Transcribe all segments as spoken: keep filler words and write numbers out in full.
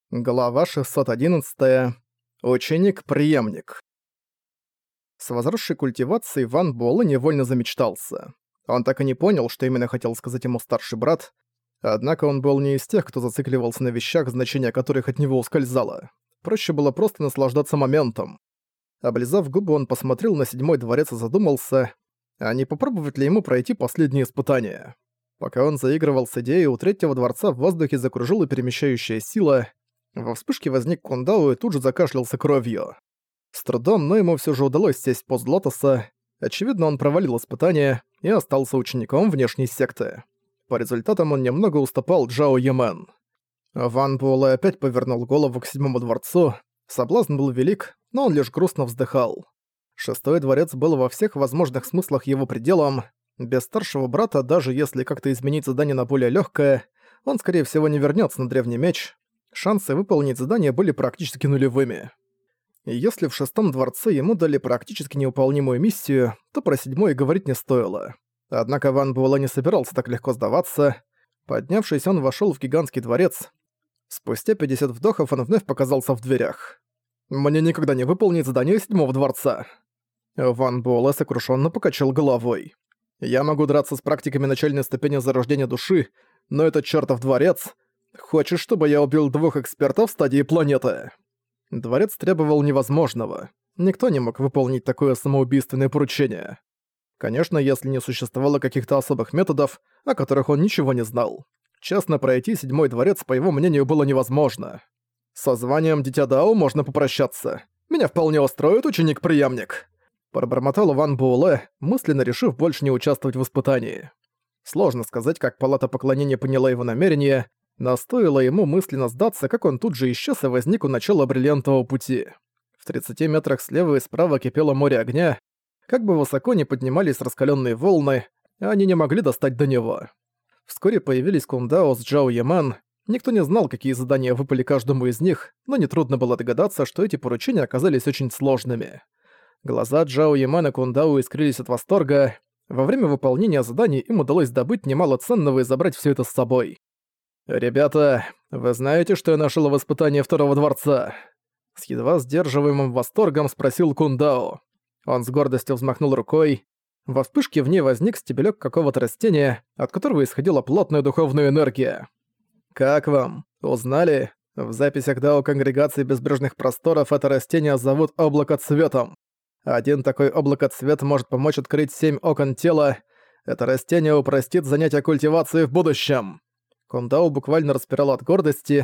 Глава шестьсот одиннадцать. Ученик-преемник. С возросшей культивацией Ван Буэлэ невольно замечтался. Он так и не понял, что именно хотел сказать ему старший брат, однако он был не из тех, кто зацикливался на вещах, значение которых от него ускользало. Проще было просто наслаждаться моментом. Облизав губы, он посмотрел на седьмой дворец и задумался, а не попробовать ли ему пройти последние испытания. Пока он заигрывал с идеей, у третьего дворца в воздухе закружила перемещающая сила. Во вспышке возник Кундао и тут же закашлялся кровью. С трудом, но ему всё же удалось сесть в пост лотоса. Очевидно, он провалил испытание и остался учеником внешней секты. По результатам он немного уступал Джао Ямен. Ван Буэлэ опять повернул голову к седьмому дворцу. Соблазн был велик, но он лишь грустно вздыхал. Шестой дворец был во всех возможных смыслах его пределом. Без старшего брата, даже если как-то изменить задание на более лёгкое, он, скорее всего, не вернётся на древний меч. Шансы выполнить задание были практически нулевыми. И если в шестом дворце ему дали практически невыполнимую миссию, то про седьмой говорить не стоило. Однако Ван Буэлэ не собирался так легко сдаваться. Поднявшись, он вошёл в гигантский дворец. Спустя пятьдесят вдохов он вновь показался в дверях. «Мне никогда не выполнить задание седьмого дворца». Ван Буэлэ сокрушённо покачал головой. «Я могу драться с практиками начальной ступени зарождения души, но этот чёртов дворец... Хочешь, чтобы я убил двух экспертов в стадии планеты?» Дворец требовал невозможного. Никто не мог выполнить такое самоубийственное поручение. Конечно, если не существовало каких-то особых методов, о которых он ничего не знал. Честно пройти седьмой дворец, по его мнению, было невозможно. Со званием Дитя Дао можно попрощаться. Меня вполне устроит ученик-преемник. Пробормотал Ван Буэлэ, мысленно решив больше не участвовать в испытании. Сложно сказать, как палата поклонения поняла его намерение, но стоило ему мысленно сдаться, как он тут же исчез и возник у начала бриллиантового пути. В тридцати метрах слева и справа кипело море огня. Как бы высоко ни поднимались раскалённые волны, они не могли достать до него. Вскоре появились Кундао с Джао Ямен. Никто не знал, какие задания выпали каждому из них, но нетрудно было догадаться, что эти поручения оказались очень сложными. Глаза Джао Ямен и Кундао искрились от восторга. Во время выполнения заданий им удалось добыть немало ценного и забрать всё это с собой. «Ребята, вы знаете, что я нашел в испытании второго дворца?» С едва сдерживаемым восторгом спросил Кундао. Он с гордостью взмахнул рукой. Во вспышке в ней возник стебелёк какого-то растения, от которого исходила плотная духовная энергия. «Как вам? Узнали? В записях Дао Конгрегации Безбрежных Просторов это растение зовут Облакоцветом. Один такой облакоцвет может помочь открыть семь окон тела. Это растение упростит занятия культивацией в будущем». Кундао буквально распирал от гордости.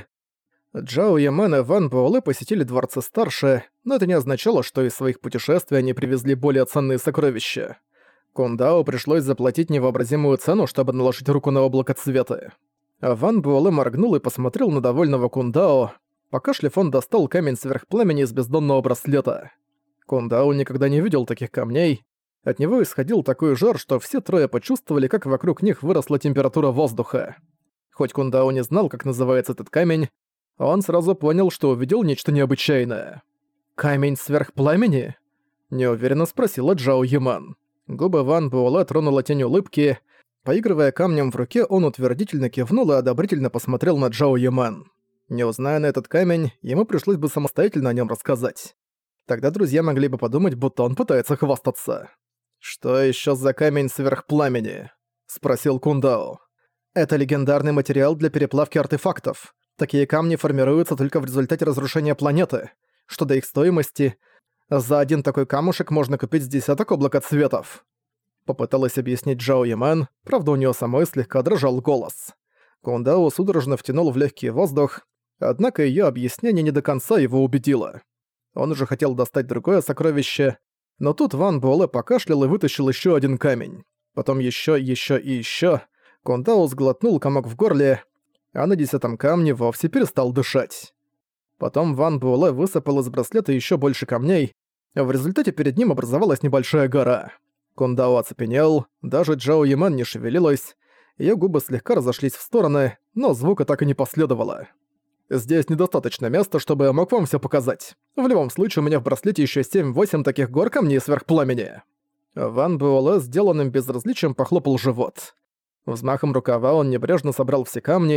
Джао Ямен и Ван Буэлэ посетили дворцы старше, но это не означало, что из своих путешествий они привезли более ценные сокровища. Кундао пришлось заплатить невообразимую цену, чтобы наложить руку на облакоцветы. А Ван Буэлэ моргнул и посмотрел на довольного Кундао. Покашляв, он достал камень сверхпламени из бездонного браслета. Кундао никогда не видел таких камней. От него исходил такой жар, что все трое почувствовали, как вокруг них выросла температура воздуха. Хоть Кундао не знал, как называется этот камень, он сразу понял, что увидел нечто необычайное. «Камень сверхпламени?» – неуверенно спросила Джао Ямен. Губы Ван Буэлэ тронула тень улыбки. Поигрывая камнем в руке, он утвердительно кивнул и одобрительно посмотрел на Джао Ямен. Не узная на этот камень, ему пришлось бы самостоятельно о нем рассказать. Тогда друзья могли бы подумать, будто он пытается хвастаться. «Что еще за камень сверхпламени?» – спросил Кундао. Это легендарный материал для переплавки артефактов. Такие камни формируются только в результате разрушения планеты. Что до их стоимости, за один такой камушек можно купить с десяток облакоцветов. Попыталась объяснить Джао Ямен, правда у неё самой слегка дрожал голос. Кундао судорожно втянул в лёгкий воздух, однако её объяснение не до конца его убедило. Он уже хотел достать другое сокровище, но тут Ван Буэлэ покашлял и вытащил ещё один камень. Потом ещё, ещё и ещё. Кундао сглотнул комок в горле, а на десятом камне вовсе перестал дышать. Потом Ван Буэлэ высыпал из браслета ещё больше камней, а в результате перед ним образовалась небольшая гора. Кундао оцепенел, даже Джао Ямен не шевелилась, её губы слегка разошлись в стороны, но звука так и не последовало. «Здесь недостаточно места, чтобы я мог вам всё показать. В любом случае, у меня в браслете ещё семь-восемь таких гор камней сверхпламени». Ван Буэлэ сделанным безразличием похлопал живот. Взмахом рукава он небрежно собрал все камни.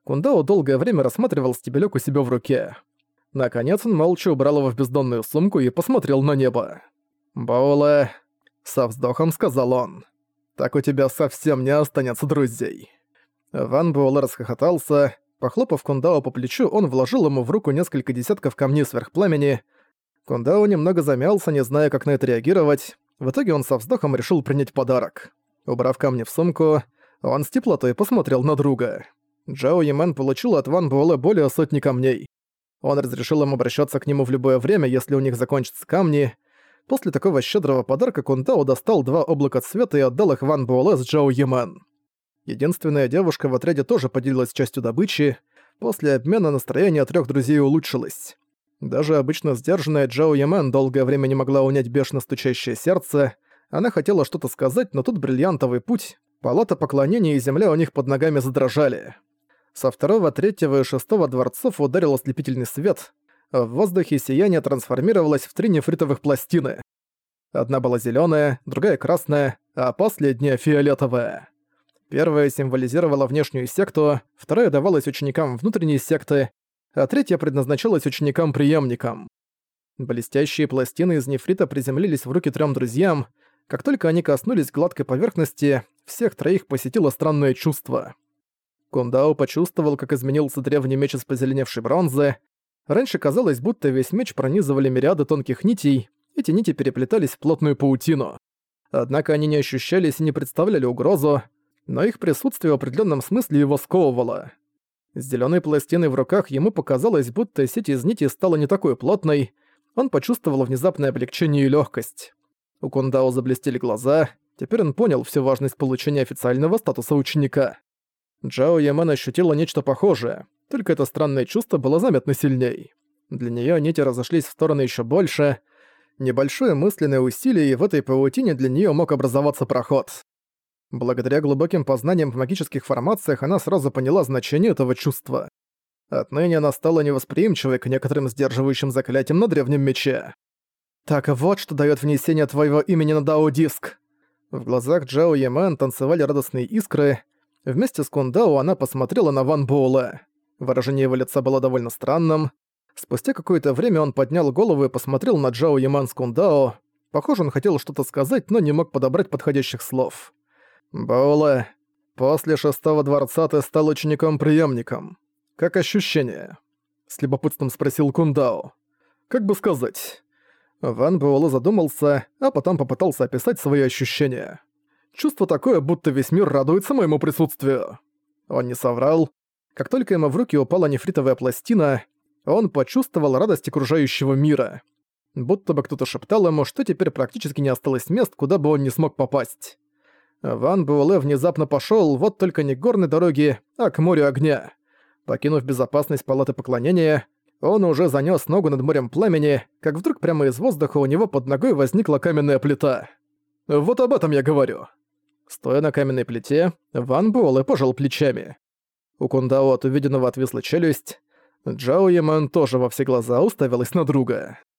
Кундао долгое время рассматривал стебелек у себя в руке. Наконец он молча убрал его в бездонную сумку и посмотрел на небо. «Баоле», — со вздохом сказал он, — «так у тебя совсем не останется друзей». Ван Буэлэ расхохотался. Похлопав Кундао по плечу, он вложил ему в руку несколько десятков камней сверхпламени. Кундао немного замялся, не зная, как на это реагировать. В итоге он со вздохом решил принять подарок. Убрав камни в сумку, он с теплотой посмотрел на друга. Джао Ямен получил от Ван Буэлэ более сотни камней. Он разрешил им обращаться к нему в любое время, если у них закончатся камни. После такого щедрого подарка Кундао достал два облака цвета и отдал их Ван Буэлэ с Джао Ямен. Единственная девушка в отряде тоже поделилась частью добычи. После обмена настроение трех друзей улучшилось. Даже обычно сдержанная Джао Ямен долгое время не могла унять бешено стучащее сердце. Она хотела что-то сказать, но тут бриллиантовый путь, палата поклонения и земля у них под ногами задрожали. Со второго, третьего и шестого дворцов ударил ослепительный свет. В воздухе сияние трансформировалось в три нефритовых пластины. Одна была зелёная, другая красная, а последняя фиолетовая. Первая символизировала внешнюю секту, вторая давалась ученикам внутренней секты, а третья предназначалась ученикам-преемникам. Блестящие пластины из нефрита приземлились в руки трём друзьям. Как только они коснулись гладкой поверхности, всех троих посетило странное чувство. Кундао почувствовал, как изменился древний меч из позеленевшей бронзы. Раньше казалось, будто весь меч пронизывали мириады тонких нитей, эти нити переплетались в плотную паутину. Однако они не ощущались и не представляли угрозу, но их присутствие в определенном смысле его сковывало. С зелёной пластиной в руках ему показалось, будто сеть из нитей стала не такой плотной. Он почувствовал внезапное облегчение и лёгкость. У Кундао заблестели глаза, теперь он понял всю важность получения официального статуса ученика. Джао Ямен ощутила нечто похожее, только это странное чувство было заметно сильней. Для неё нити разошлись в стороны ещё больше. Небольшое мысленное усилие, и в этой паутине для неё мог образоваться проход. Благодаря глубоким познаниям в магических формациях она сразу поняла значение этого чувства. Отныне она стала невосприимчивой к некоторым сдерживающим заклятиям на древнем мече. «Так вот, что даёт внесение твоего имени на Дао-диск!» В глазах Джао Ямен танцевали радостные искры. Вместе с Кундао она посмотрела на Ван Буэлэ. Выражение его лица было довольно странным. Спустя какое-то время он поднял голову и посмотрел на Джао Ямен с Кундао. Похоже, он хотел что-то сказать, но не мог подобрать подходящих слов. «Буэлэ, после шестого дворца ты стал учеником-преемником. Как ощущение?» — с любопытством спросил Кундао. «Как бы сказать?» Ван Буэлэ задумался, а потом попытался описать свои ощущения. «Чувство такое, будто весь мир радуется моему присутствию». Он не соврал. Как только ему в руки упала нефритовая пластина, он почувствовал радость окружающего мира. Будто бы кто-то шептал ему, что теперь практически не осталось мест, куда бы он не смог попасть. Ван Буэлэ внезапно пошёл, вот только не к горной дороге, а к морю огня. Покинув безопасность палаты поклонения, он уже занёс ногу над морем пламени, как вдруг прямо из воздуха у него под ногой возникла каменная плита. Вот об этом я говорю. Стоя на каменной плите, Ван Буэлэ пожал плечами. У Кундао от увиденного отвисла челюсть. Джао Ямен тоже во все глаза уставилась на друга.